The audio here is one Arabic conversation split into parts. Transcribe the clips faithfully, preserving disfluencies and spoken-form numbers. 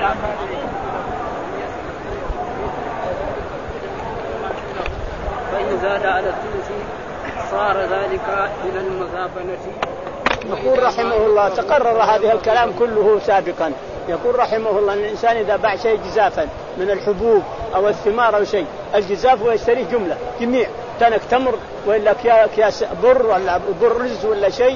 فإن زاد على الثلث صار ذلك إلى المزابنة. يقول رحمه الله تقرر هذه الكلام كله سابقا. يقول رحمه الله أن الإنسان إذا باع شيء جزافا من الحبوب أو الثمار أو شيء، الجزاف هو يشتريه جملة جميع، تنك تمر ولا كياس بر ولا برز ولا شيء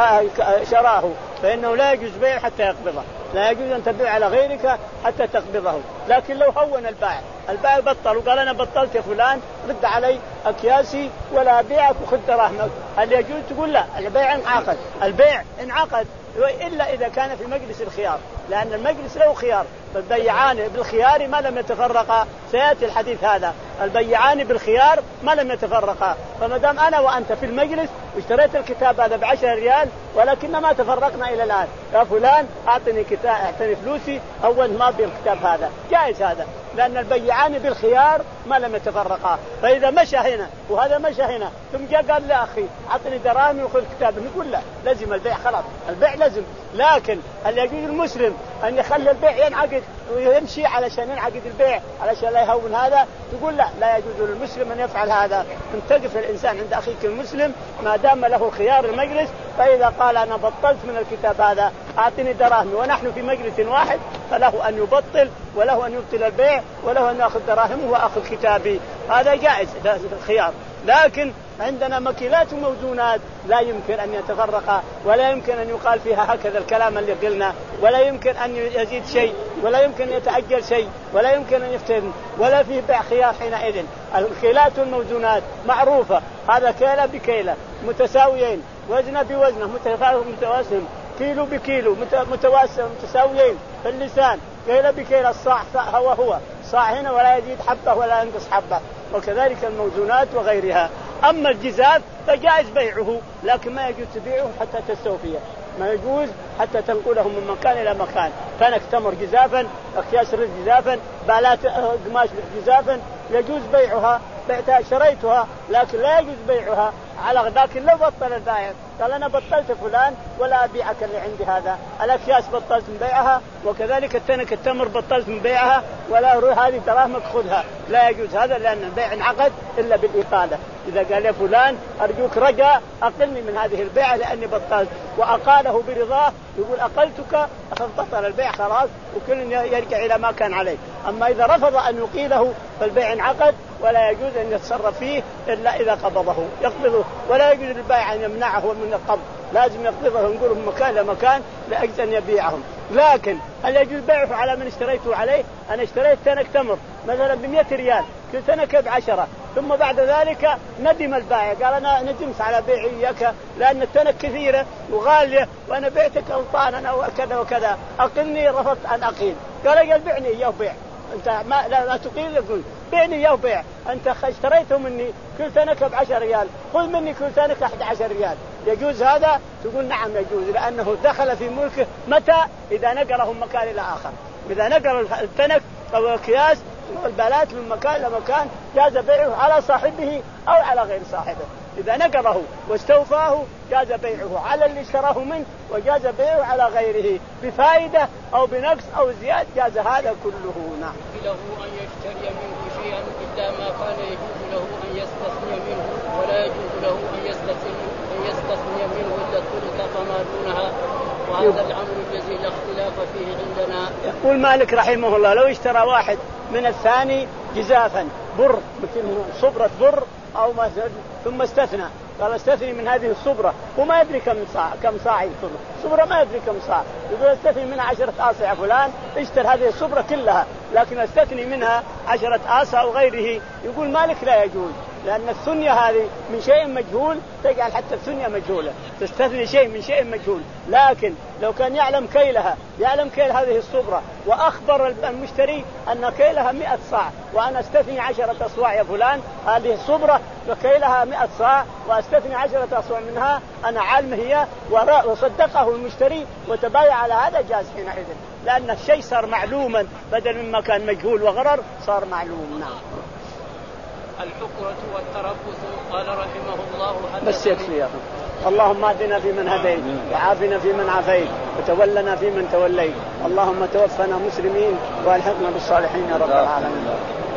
شراه، فإنه لا يجوز بيع حتى يقبضه، لا يجوز أن تبيع على غيرك حتى تقبضه. لكن لو هون البائع البائع بطل وقال أنا بطلت يا فلان رد علي أكياسي ولا أبيعك وخذ دراهمك، هل يجوز؟ تقول لا، البيع انعقد، البيع انعقد إلا إذا كان في مجلس الخيار، لأن المجلس له خيار، فالبيعان بالخيار ما لم يتفرقا، سيأتي الحديث هذا، البيعان بالخيار ما لم يتفرقا، فما دام أنا وأنت في المجلس واشتريت الكتاب هذا بعشرة ريال ولكن ما تفرقنا إلى الآن، يا فلان أعطني كتاب أعطني فلوسي أول ما بي الكتاب هذا، جائز هذا، لأن البيعان بالخيار ما لم يتفرقا. فإذا مشى هنا وهذا مشى هنا ثم جاء قال لا أخي أعطني دراهمي وخذ كتاب، نقول لا، لازم البيع، خلاص البيع لازم. لكن هل يجوز المسلم أن يخلي البيع ينعقد ويمشي علشان ينعقد البيع علشان لا يهون هذا؟ تقول لا، لا يجوز للمسلم أن يفعل هذا. تقف الإنسان عند أخيك المسلم ما دام له خيار المجلس، فإذا قال أنا بطلت من الكتاب هذا أعطني دراهمي ونحن في مجلس واحد فله أن يبطل وله أن يبطل البيع وله أن يأخذ دراهمه وأخذ كتابي، هذا جائز الخيار. لكن عندنا مكيلات وموزونات لا يمكن أن يتفرقا ولا يمكن أن يقال فيها هكذا الكلام اللي قلنا، ولا يمكن أن يزيد شيء ولا يمكن أن يتأجل شيء ولا يمكن أن يفتن ولا فيه بيع خيار حينئذ. الكيلات والموزونات معروفة، هذا كيلة بكيلة متساويين، وزنه بوزنه متوازن، كيلو بكيلو متواسم متساويين في اللسان، كيلة بكيلة، الصاع هو هو صاع هنا ولا يزيد حبة ولا ينقص حبة، وكذلك الموزونات وغيرها. أما الجزاف فجائز بيعه لكن ما يجوز تبيعه حتى تستوفيه، ما يجوز حتى تنقله من مكان إلى مكان، كانك تمر جزافا، أكياس رز جزافا، بالات قماش جزافا، يجوز بيعها، بعتها شريتها لكن لا يجوز بيعها على. لكن لو بطل البائع قال أنا بطلت فلان ولا أبيعك اللي عندي هذا، الأكياس بطلت من بيعها وكذلك التنك التمر بطلت من بيعها ولا أروح هذه دراهمك خذها، لا يجوز هذا، لأن البيع انعقد إلا بالإقالة. إذا قال يا فلان أرجوك رجاء أقلني من هذه البيعة لأني بطلت وأقاله برضاه، يقول أقلتك فبطل البيع خلاص وكل يرجع إلى ما كان عليه. أما إذا رفض أن يقيله فالبيع انعقد ولا يجوز أن يتصرف فيه إلا إذا قبضه يقبضه، ولا يجوز للبائع أن يمنعه من القبض، لازم يقبضه ونقوله من مكان لمكان لأجل أن يبيعهم. لكن هل يجوز بيعه على من اشتريته عليه؟ أنا اشتريت تنك تمر مثلا بمئة ريال، كل تنك بعشرة، ثم بعد ذلك ندم البائع قال أنا ندمت على بيعي إياك لأن التنك كثيرة وغالية وأنا بعتك أوطانا وكذا وكذا، أقلني، رفضت أن أقيل، قال قال بعني إياه بيع، أنت ما لا, لا تقيل، يقول بعني إياه بيع، أنت اشتريته مني كل تنك بعشر ريال، خذ مني كل تنك أحد عشر ريال، يجوز هذا؟ تقول نعم يجوز، لأنه دخل في ملكه متى؟ إذا نقله من مكان إلى آخر، إذا نقل التنك أو الأكياس والبالات من مكان إلى مكان جاز بيعه على صاحبه أو على غير صاحبه، إذا نقله واستوفاه جاز بيعه على اللي اشتراه منه وجاز بيعه على غيره بفائدة أو بنقص أو زيادة، جاز هذا كله. نعم. له أن يشتري منه شيئا إلا ما كان يجوز له أن يستثني منه، ولا يجوز له أن يستثني أن يستثني منه إلا الثلث فما دونها، وهذا الأمر الذي لا اختلاف فيه عندنا. يقول مالك رحمه الله لو اشترى واحد من الثاني جزافا بر مثل صبرة بر أو ما ثم استثنى، قال استثني من هذه الصبرة وما يدري كم صاع كم صاع الصبرة، صبرة ما يدري كم صاع، يقول استثني منها عشرة آصع يا فلان، اشتر هذه الصبرة كلها لكن استثني منها عشرة آصع أو غيره، يقول مالك لا يجوز، لأن الثنية هذه من شيء مجهول تجعل حتى الثنية مجهولة، تستثني شيء من شيء مجهول. لكن لو كان يعلم كيلها، يعلم كيل هذه الصبرة وأخبر المشتري أن كيلها مئة صاع وأنا استثني عشرة أصواع يا فلان، هذه الصبرة وكيلها مئة صاع واستثني عشرة أصواع منها، أنا عالم هي، وصدقه المشتري وتبايع على هذا، جاز حينئذ، لأن الشيء صار معلوما بدل مما كان مجهول وغرر صار معلوم. نعم. الحكرة والتربص. قال رحمه الله بس يكفي يا أخي. اللهم اهدنا فيمن هديت وعافنا فيمن عافيت وتولنا فيمن توليت. اللهم توفنا مسلمين والحقنا بالصالحين يا رب العالمين.